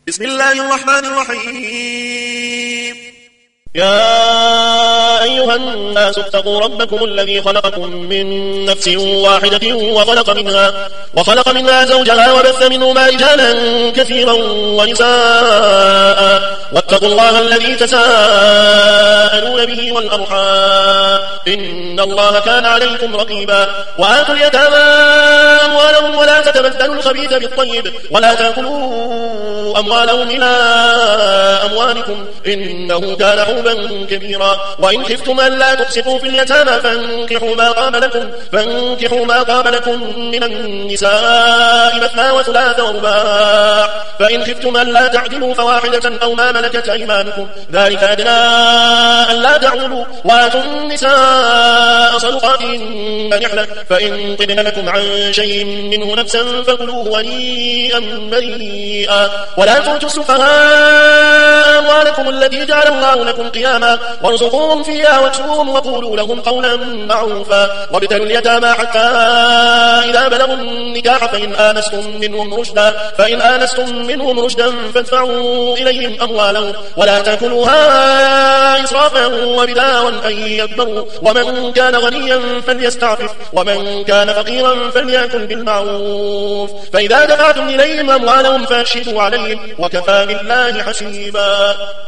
بسم الله الرحمن الرحيم. يا أيها الناس اتقوا ربكم الذي خلقكم من نفس واحدة وخلق منها زوجها وبث منهما رجالا كثيرا ونساء واتقوا الله الذي تساءلون به والأرحام إن الله كان عليكم رقيبا. وآتوا اليتامى أموالهم ولا تتبدلوا الخبيث بالطيب ولا تأكلوا أموالهم إلى أموالكم إنه كان حوبا كبيرا. وإن خفتم أن لا تقسطوا في اليتامى فانكحوا ما طاب لكم من النساء مثنى وثلاث ورباع. فإن خفتم أن لا تعدلوا فواحدة أو ما ملكت أيمانكم ذلك أدنى أن لا تعولوا. وآتوا النساء صدقاتهن نحلة فإن طبن لكم عن شيء منه نفسا فكلوه هنيئا مريئا. ولا تؤتوا السفهاء أموالكم التي جعل الله لكم قياما وارزقوهم فيها واكسوهم وقولوا لهم قولا معروفا. وابتلوا اليتامى حتى إذا بلغوا النكاح فإن آنستم منهم رشدا فادفعوا إليهم أموالهم ولا تأكلوها إسرافا وبدارا أن يكبروا. ومن كان غنيا فليستعفف ومن كان فقيرا فليأكل بالمعروف. فإذا دفعتم إليهم أموالهم فأشهدوا عليهم وكفى بالله حسيبا.